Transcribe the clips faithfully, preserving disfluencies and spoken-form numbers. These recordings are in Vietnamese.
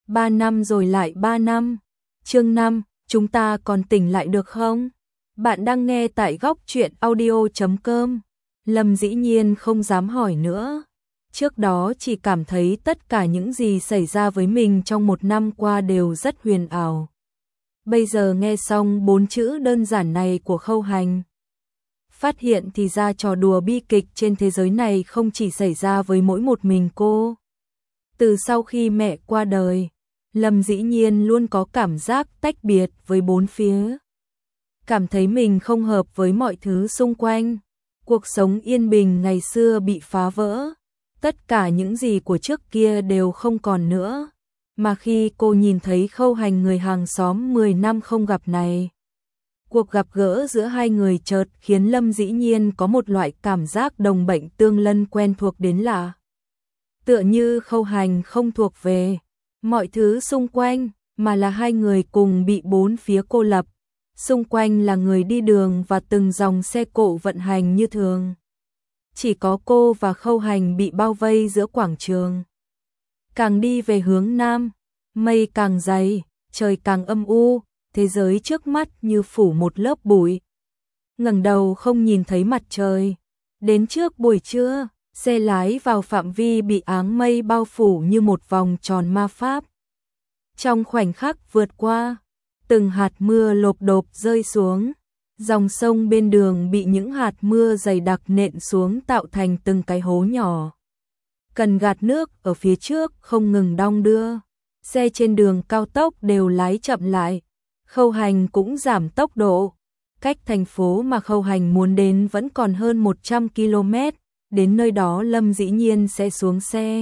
Ba năm rồi lại ba năm. Chương năm, chúng ta còn tỉnh lại được không? Bạn đang nghe tại góc truyện audio chấm com. Lâm dĩ nhiên không dám hỏi nữa. Trước đó chỉ cảm thấy tất cả những gì xảy ra với mình trong một năm qua đều rất huyền ảo. Bây giờ nghe xong bốn chữ đơn giản này của Khâu Hành, phát hiện thì ra trò đùa bi kịch trên thế giới này không chỉ xảy ra với mỗi một mình cô. Từ sau khi mẹ qua đời, Lâm dĩ nhiên luôn có cảm giác tách biệt với bốn phía. Cảm thấy mình không hợp với mọi thứ xung quanh. Cuộc sống yên bình ngày xưa bị phá vỡ. Tất cả những gì của trước kia đều không còn nữa. Mà khi cô nhìn thấy Khâu Hành, người hàng xóm mười năm không gặp này, cuộc gặp gỡ giữa hai người chợt khiến Lâm dĩ nhiên có một loại cảm giác đồng bệnh tương lân quen thuộc đến lạ. Tựa như Khâu Hành không thuộc về mọi thứ xung quanh, mà là hai người cùng bị bốn phía cô lập. Xung quanh là người đi đường và từng dòng xe cộ vận hành như thường. Chỉ có cô và Khâu Hành bị bao vây giữa quảng trường. Càng đi về hướng nam, mây càng dày, trời càng âm u, thế giới trước mắt như phủ một lớp bụi. Ngẩng đầu không nhìn thấy mặt trời. Đến trước buổi trưa, xe lái vào phạm vi bị áng mây bao phủ như một vòng tròn ma pháp. Trong khoảnh khắc vượt qua, từng hạt mưa lộp độp rơi xuống. Dòng sông bên đường bị những hạt mưa dày đặc nện xuống tạo thành từng cái hố nhỏ. Cần gạt nước ở phía trước không ngừng đong đưa. Xe trên đường cao tốc đều lái chậm lại. Khâu Hành cũng giảm tốc độ. Cách thành phố mà Khâu Hành muốn đến vẫn còn hơn một trăm ki lô mét. Đến nơi đó Lâm dĩ nhiên sẽ xuống xe.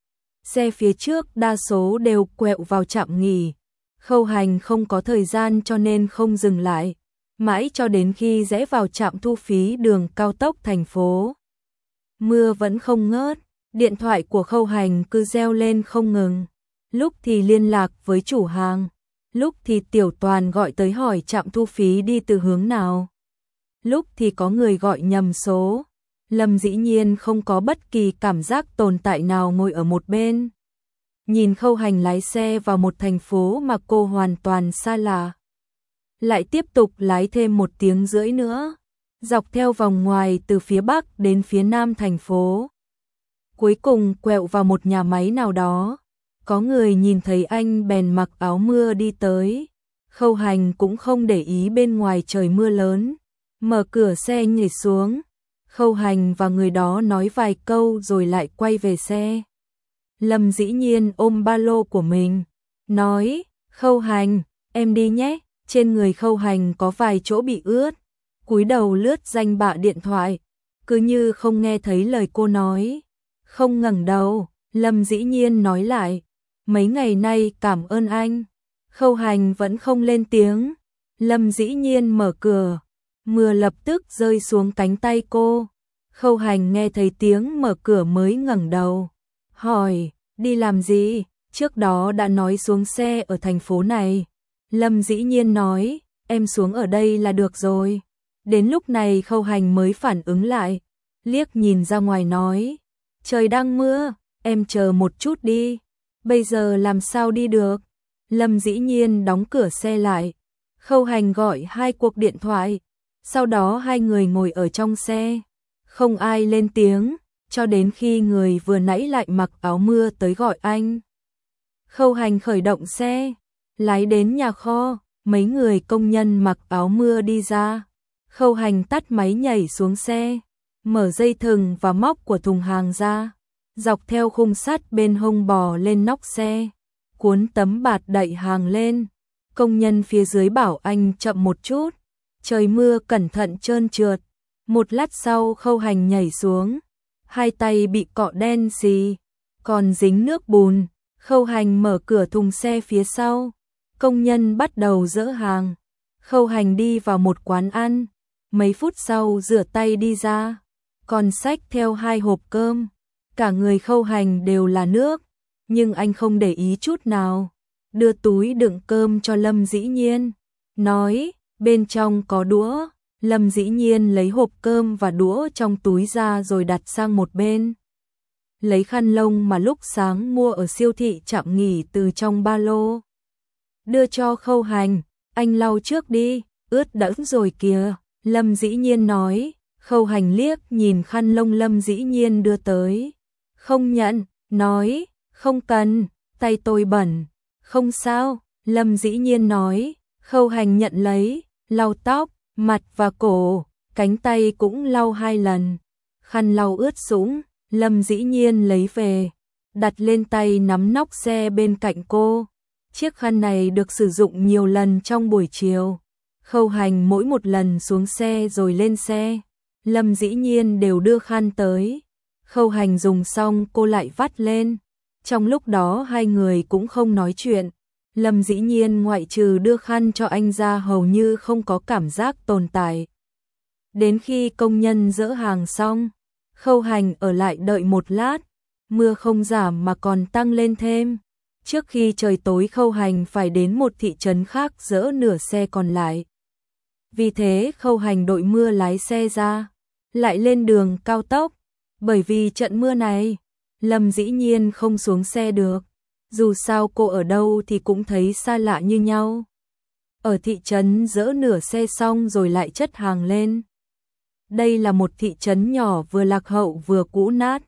Xe phía trước đa số đều quẹo vào trạm nghỉ. Khâu Hành không có thời gian cho nên không dừng lại. Mãi cho đến khi rẽ vào trạm thu phí đường cao tốc thành phố. Mưa vẫn không ngớt. Điện thoại của Khâu Hành cứ reo lên không ngừng. Lúc thì liên lạc với chủ hàng. Lúc thì Tiểu Toàn gọi tới hỏi trạm thu phí đi từ hướng nào. Lúc thì có người gọi nhầm số. Lâm dĩ nhiên không có bất kỳ cảm giác tồn tại nào ngồi ở một bên. Nhìn Khâu Hành lái xe vào một thành phố mà cô hoàn toàn xa lạ. Lại tiếp tục lái thêm một tiếng rưỡi nữa. Dọc theo vòng ngoài từ phía bắc đến phía nam thành phố. Cuối cùng quẹo vào một nhà máy nào đó. Có người nhìn thấy anh bèn mặc áo mưa đi tới. Khâu Hành cũng không để ý bên ngoài trời mưa lớn. Mở cửa xe nhảy xuống. Khâu Hành và người đó nói vài câu rồi lại quay về xe. Lâm dĩ nhiên ôm ba lô của mình. Nói, Khâu Hành, em đi nhé. Trên người Khâu Hành có vài chỗ bị ướt. Cúi đầu lướt danh bạ điện thoại. Cứ như không nghe thấy lời cô nói. Không ngẩng đầu, Lâm dĩ nhiên nói lại. Mấy ngày nay cảm ơn anh. Khâu Hành vẫn không lên tiếng. Lâm dĩ nhiên mở cửa. Mưa lập tức rơi xuống cánh tay cô. Khâu Hành nghe thấy tiếng mở cửa mới ngẩng đầu. Hỏi, đi làm gì? Trước đó đã nói xuống xe ở thành phố này. Lâm dĩ nhiên nói, em xuống ở đây là được rồi. Đến lúc này Khâu Hành mới phản ứng lại. Liếc nhìn ra ngoài nói, trời đang mưa, em chờ một chút đi. Bây giờ làm sao đi được? Lâm dĩ nhiên đóng cửa xe lại. Khâu Hành gọi hai cuộc điện thoại. Sau đó hai người ngồi ở trong xe. Không ai lên tiếng, cho đến khi người vừa nãy lại mặc áo mưa tới gọi anh. Khâu Hành khởi động xe, lái đến nhà kho. Mấy người công nhân mặc áo mưa đi ra. Khâu Hành tắt máy nhảy xuống xe, mở dây thừng và móc của thùng hàng ra. Dọc theo khung sắt bên hông bò lên nóc xe, cuốn tấm bạt đậy hàng lên. Công nhân phía dưới bảo anh chậm một chút, trời mưa cẩn thận trơn trượt. Một lát sau Khâu Hành nhảy xuống, hai tay bị cọ đen xì, còn dính nước bùn. Khâu Hành mở cửa thùng xe phía sau, công nhân bắt đầu dỡ hàng. Khâu Hành đi vào một quán ăn, mấy phút sau rửa tay đi ra, còn xách theo hai hộp cơm. Cả người Khâu Hành đều là nước, nhưng anh không để ý chút nào. Đưa túi đựng cơm cho Lâm dĩ nhiên, nói, bên trong có đũa. Lâm dĩ nhiên lấy hộp cơm và đũa trong túi ra rồi đặt sang một bên. lấy khăn lông mà lúc sáng mua ở siêu thị Trạm Nghỉ từ trong ba lô. Đưa cho Khâu Hành, anh lau trước đi, ướt đẫm rồi kìa, Lâm Dĩ Nhiên nói. Khâu Hành liếc nhìn khăn lông Lâm Dĩ Nhiên đưa tới. Không nhận, nói, không cần, tay tôi bẩn. Không sao, Lâm Dĩ Nhiên nói. Khâu Hành nhận lấy, lau tóc, mặt và cổ, cánh tay cũng lau hai lần. Khăn lau ướt sũng, Lâm Dĩ Nhiên lấy về, đặt lên tay nắm nóc xe bên cạnh cô. Chiếc khăn này được sử dụng nhiều lần trong buổi chiều. Khâu Hành mỗi một lần xuống xe rồi lên xe, Lâm Dĩ Nhiên đều đưa khăn tới. Khâu Hành dùng xong cô lại vắt lên. Trong lúc đó hai người cũng không nói chuyện. Lâm Dĩ Nhiên ngoại trừ đưa khăn cho anh ra hầu như không có cảm giác tồn tại. Đến khi công nhân dỡ hàng xong, Khâu Hành ở lại đợi một lát. Mưa không giảm mà còn tăng lên thêm. Trước khi trời tối Khâu Hành phải đến một thị trấn khác dỡ nửa xe còn lại. Vì thế Khâu Hành đội mưa lái xe ra, lại lên đường cao tốc. Bởi vì trận mưa này, Lâm Dĩ Nhiên không xuống xe được. Dù sao cô ở đâu thì cũng thấy xa lạ như nhau. Ở thị trấn dỡ nửa xe xong rồi lại chất hàng lên. Đây là một thị trấn nhỏ vừa lạc hậu vừa cũ nát.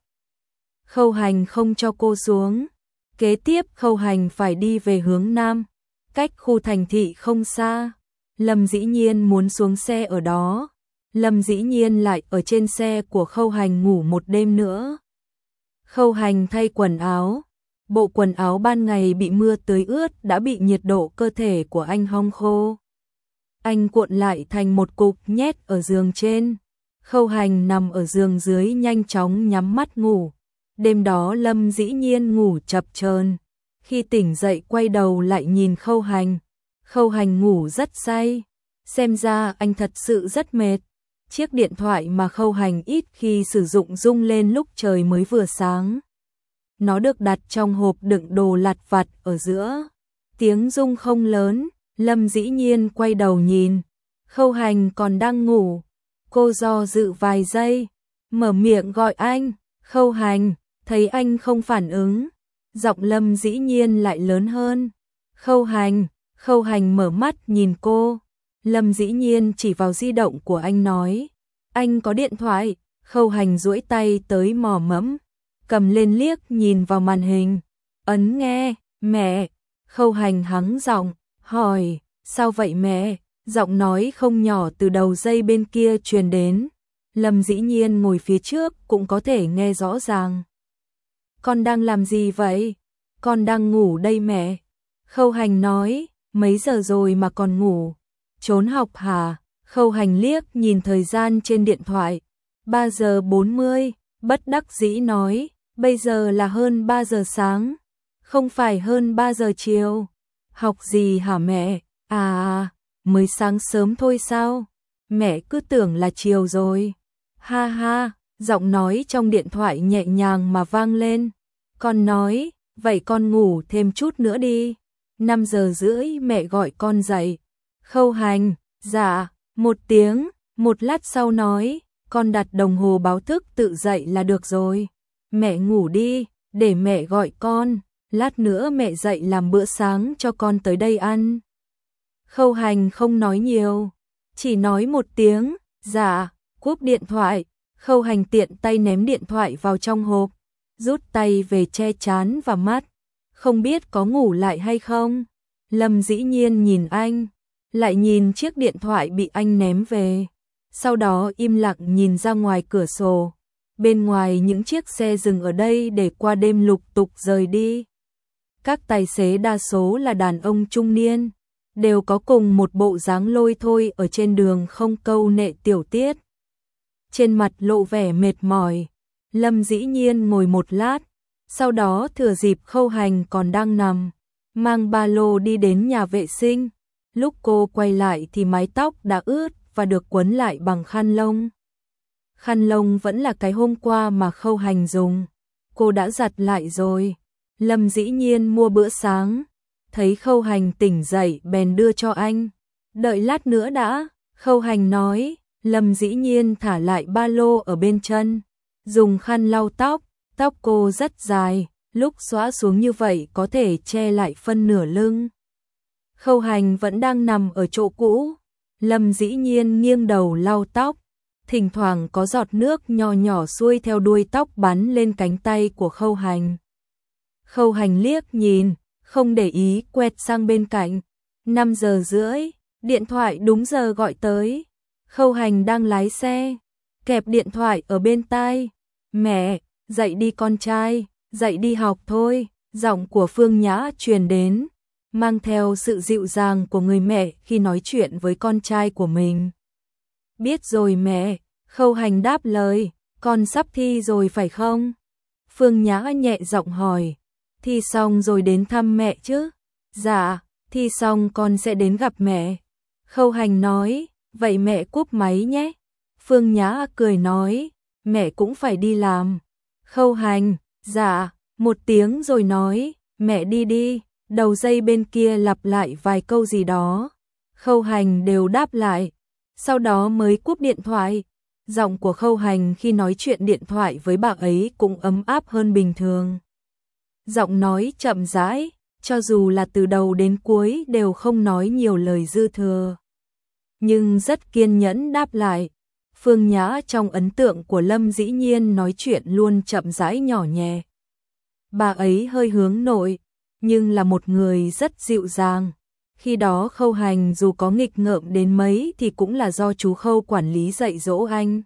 Khâu Hành không cho cô xuống. Kế tiếp Khâu Hành phải đi về hướng Nam, cách khu thành thị không xa. Lâm Dĩ Nhiên muốn xuống xe ở đó. Lâm Dĩ Nhiên lại ở trên xe của Khâu Hành ngủ một đêm nữa. Khâu Hành thay quần áo. Bộ quần áo ban ngày bị mưa tưới ướt đã bị nhiệt độ cơ thể của anh hong khô. Anh cuộn lại thành một cục nhét ở giường trên. Khâu Hành nằm ở giường dưới nhanh chóng nhắm mắt ngủ. Đêm đó Lâm Dĩ Nhiên ngủ chập chờn. Khi tỉnh dậy quay đầu lại nhìn Khâu Hành. Khâu Hành ngủ rất say. Xem ra anh thật sự rất mệt. Chiếc điện thoại mà Khâu Hành ít khi sử dụng rung lên lúc trời mới vừa sáng. Nó được đặt trong hộp đựng đồ lặt vặt ở giữa. Tiếng rung không lớn, Lâm Dĩ Nhiên quay đầu nhìn. Khâu Hành còn đang ngủ. Cô do dự vài giây, mở miệng gọi anh. Khâu Hành, thấy anh không phản ứng. Giọng Lâm Dĩ Nhiên lại lớn hơn. Khâu Hành, Khâu Hành mở mắt nhìn cô. Lâm Dĩ Nhiên chỉ vào di động của anh nói. Anh có điện thoại. Khâu Hành duỗi tay tới mò mẫm, cầm lên liếc nhìn vào màn hình. Ấn nghe, mẹ. Khâu Hành hắng giọng, hỏi, sao vậy mẹ? Giọng nói không nhỏ từ đầu dây bên kia truyền đến. Lâm Dĩ Nhiên ngồi phía trước cũng có thể nghe rõ ràng. Con đang làm gì vậy? Con đang ngủ đây mẹ. Khâu Hành nói, mấy giờ rồi mà còn ngủ? Trốn học hả? Khâu Hành liếc nhìn thời gian trên điện thoại. ba giờ bốn mươi, bất đắc dĩ nói, bây giờ là hơn ba giờ sáng, không phải hơn ba giờ chiều. Học gì hả mẹ? À, mới sáng sớm thôi sao? Mẹ cứ tưởng là chiều rồi. Ha ha, giọng nói trong điện thoại nhẹ nhàng mà vang lên. Con nói, vậy con ngủ thêm chút nữa đi. năm giờ rưỡi mẹ gọi con dậy. Khâu Hành, dạ, một tiếng, một lát sau nói, con đặt đồng hồ báo thức tự dậy là được rồi. Mẹ ngủ đi, để mẹ gọi con, lát nữa mẹ dậy làm bữa sáng cho con tới đây ăn. Khâu Hành không nói nhiều, chỉ nói một tiếng, dạ, cúp điện thoại. Khâu Hành tiện tay ném điện thoại vào trong hộp, rút tay về che trán và mắt, không biết có ngủ lại hay không. Lâm Dĩ Nhiên nhìn anh, lại nhìn chiếc điện thoại bị anh ném về, sau đó im lặng nhìn ra ngoài cửa sổ. Bên ngoài những chiếc xe dừng ở đây để qua đêm lục tục rời đi. Các tài xế đa số là đàn ông trung niên, đều có cùng một bộ dáng lôi thôi ở trên đường không câu nệ tiểu tiết. Trên mặt lộ vẻ mệt mỏi, Lâm Dĩ Nhiên ngồi một lát, sau đó thừa dịp Khâu Hành còn đang nằm, mang ba lô đi đến nhà vệ sinh. Lúc cô quay lại thì mái tóc đã ướt và được quấn lại bằng khăn lông. Khăn lông vẫn là cái hôm qua mà Khâu Hành dùng, cô đã giặt lại rồi. Lâm Dĩ Nhiên mua bữa sáng, thấy Khâu Hành tỉnh dậy bèn đưa cho anh. Đợi lát nữa đã, Khâu Hành nói. Lâm Dĩ Nhiên thả lại ba lô ở bên chân, dùng khăn lau tóc, tóc cô rất dài, lúc xõa xuống như vậy có thể che lại phân nửa lưng. Khâu Hành vẫn đang nằm ở chỗ cũ, Lâm Dĩ Nhiên nghiêng đầu lau tóc, thỉnh thoảng có giọt nước nhỏ nhỏ xuôi theo đuôi tóc bắn lên cánh tay của Khâu Hành. Khâu Hành liếc nhìn, không để ý quẹt sang bên cạnh. năm giờ rưỡi, điện thoại đúng giờ gọi tới. Khâu Hành đang lái xe, kẹp điện thoại ở bên tai. Mẹ, dậy đi con trai, dậy đi học thôi. Giọng của Phương Nhã truyền đến, mang theo sự dịu dàng của người mẹ khi nói chuyện với con trai của mình. Biết rồi mẹ, Khâu Hành đáp lời, con sắp thi rồi phải không? Phương Nhã nhẹ giọng hỏi, thi xong rồi đến thăm mẹ chứ? Dạ, thi xong con sẽ đến gặp mẹ. Khâu Hành nói, vậy mẹ cúp máy nhé. Phương Nhã cười nói, mẹ cũng phải đi làm. Khâu Hành, dạ, một tiếng rồi nói, mẹ đi đi. Đầu dây bên kia lặp lại vài câu gì đó. Khâu Hành đều đáp lại, sau đó mới cúp điện thoại. Giọng của Khâu Hành khi nói chuyện điện thoại với bà ấy cũng ấm áp hơn bình thường. Giọng nói chậm rãi, cho dù là từ đầu đến cuối đều không nói nhiều lời dư thừa, nhưng rất kiên nhẫn đáp lại. Phương Nhã trong ấn tượng của Lâm Dĩ Nhiên nói chuyện luôn chậm rãi nhỏ nhẹ. Bà ấy hơi hướng nội, nhưng là một người rất dịu dàng. Khi đó Khâu Hành dù có nghịch ngợm đến mấy thì cũng là do chú Khâu quản lý dạy dỗ anh.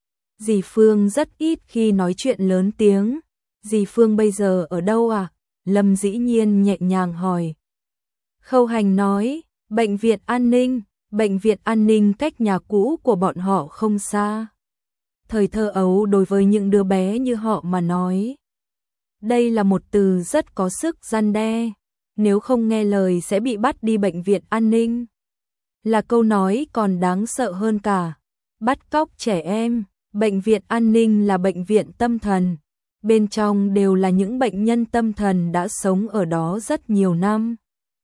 Dì Phương rất ít khi nói chuyện lớn tiếng. Dì Phương bây giờ ở đâu à? Lâm Dĩ Nhiên nhẹ nhàng hỏi. Khâu Hành nói, bệnh viện an ninh, bệnh viện an ninh cách nhà cũ của bọn họ không xa. Thời thơ ấu đối với những đứa bé như họ mà nói, đây là một từ rất có sức răn đe, nếu không nghe lời sẽ bị bắt đi bệnh viện an ninh. Là câu nói còn đáng sợ hơn cả bắt cóc trẻ em. Bệnh viện an ninh là bệnh viện tâm thần, bên trong đều là những bệnh nhân tâm thần đã sống ở đó rất nhiều năm.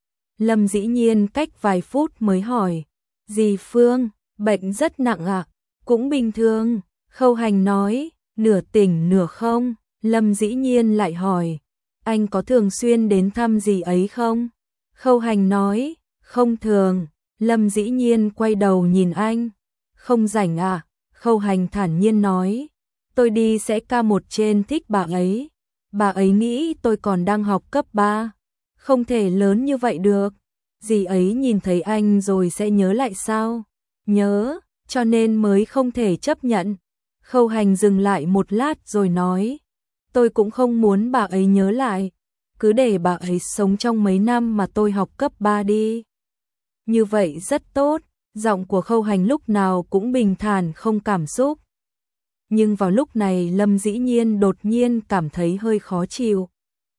Lâm Dĩ Nhiên cách vài phút mới hỏi, dì Phương, bệnh rất nặng ạ? À? Cũng bình thường. Khâu Hành nói, nửa tỉnh nửa không. Lâm Dĩ Nhiên lại hỏi, anh có thường xuyên đến thăm dì ấy không? Khâu Hành nói, không thường. Lâm Dĩ Nhiên quay đầu nhìn anh, không rảnh à? Khâu Hành thản nhiên nói, tôi đi sẽ ca một trên thích bà ấy. Bà ấy nghĩ tôi còn đang học cấp ba, không thể lớn như vậy được. Dì ấy nhìn thấy anh rồi sẽ nhớ lại sao? Nhớ, cho nên mới không thể chấp nhận. Khâu Hành dừng lại một lát rồi nói, tôi cũng không muốn bà ấy nhớ lại, cứ để bà ấy sống trong mấy năm mà tôi học cấp ba đi. Như vậy rất tốt. Giọng của Khâu Hành lúc nào cũng bình thản không cảm xúc. Nhưng vào lúc này Lâm Dĩ Nhiên đột nhiên cảm thấy hơi khó chịu.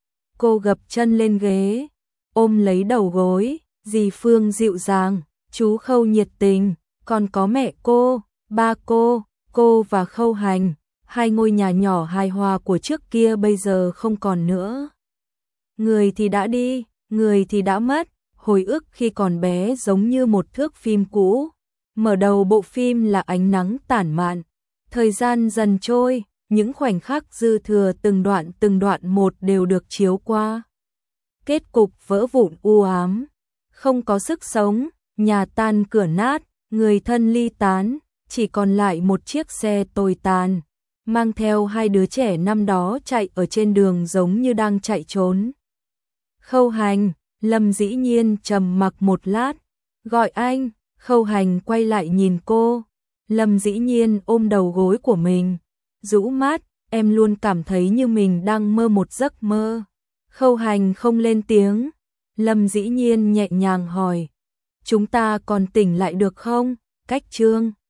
Cô gập chân lên ghế, ôm lấy đầu gối, dì Phương dịu dàng, chú Khâu nhiệt tình, còn có mẹ cô, ba cô, cô và Khâu Hành, hai ngôi nhà nhỏ hài hòa của trước kia bây giờ không còn nữa. Người thì đã đi, người thì đã mất. Hồi ức khi còn bé giống như một thước phim cũ. Mở đầu bộ phim là ánh nắng tản mạn. Thời gian dần trôi, những khoảnh khắc dư thừa từng đoạn từng đoạn một đều được chiếu qua. Kết cục vỡ vụn u ám, không có sức sống, nhà tan cửa nát, người thân ly tán, chỉ còn lại một chiếc xe tồi tàn, mang theo hai đứa trẻ năm đó chạy ở trên đường giống như đang chạy trốn. Khâu Hành, Lâm Dĩ Nhiên trầm mặc một lát, gọi anh. Khâu Hành quay lại nhìn cô. Lâm Dĩ Nhiên ôm đầu gối của mình, rũ mắt, em luôn cảm thấy như mình đang mơ một giấc mơ. Khâu Hành không lên tiếng. Lâm Dĩ Nhiên nhẹ nhàng hỏi, chúng ta còn tỉnh lại được không? Cách chương